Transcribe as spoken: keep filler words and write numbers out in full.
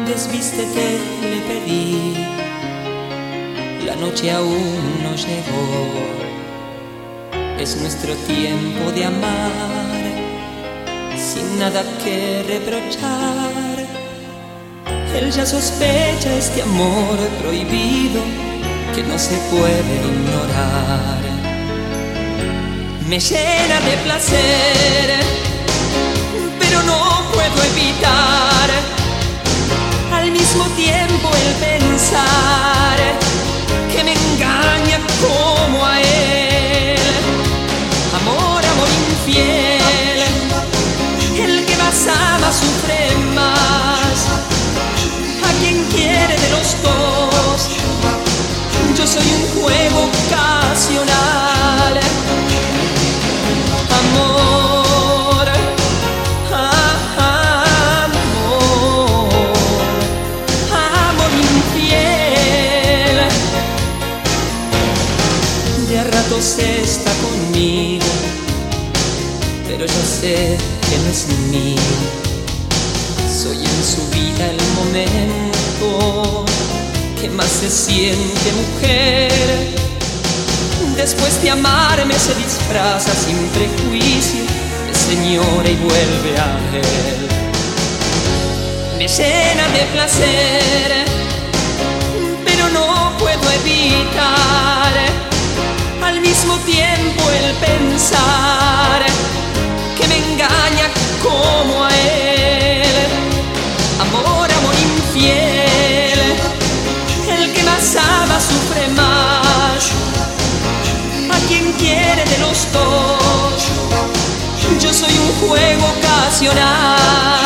Desvístete, le pedí, la noche aún no llegó. Es nuestro tiempo de amar, sin nada que reprochar. Él ya sospecha este amor prohibido que no se puede ignorar. Me llena de placer, pero no puedo evitar al mismo tiempo el pensar que me engaña como a él. Amor, amor infiel, el que más ama sufre más. A quien quiere de los dos, yo soy un juego ocasional. Amor, ah, amor, amor infiel. De a ratos está conmigo, pero yo sé que no es mío. Soy en su vida el momento que más se siente mujer. Después de amarme se disfraza sin prejuicio de señora y vuelve a él. Me llena de placer, pero no puedo evitar al mismo tiempo el pensar que me engaña como a él. Amor, amor infiel, el que más ama sufre más. A quien quiere de los dos, yo soy un juego ocasional.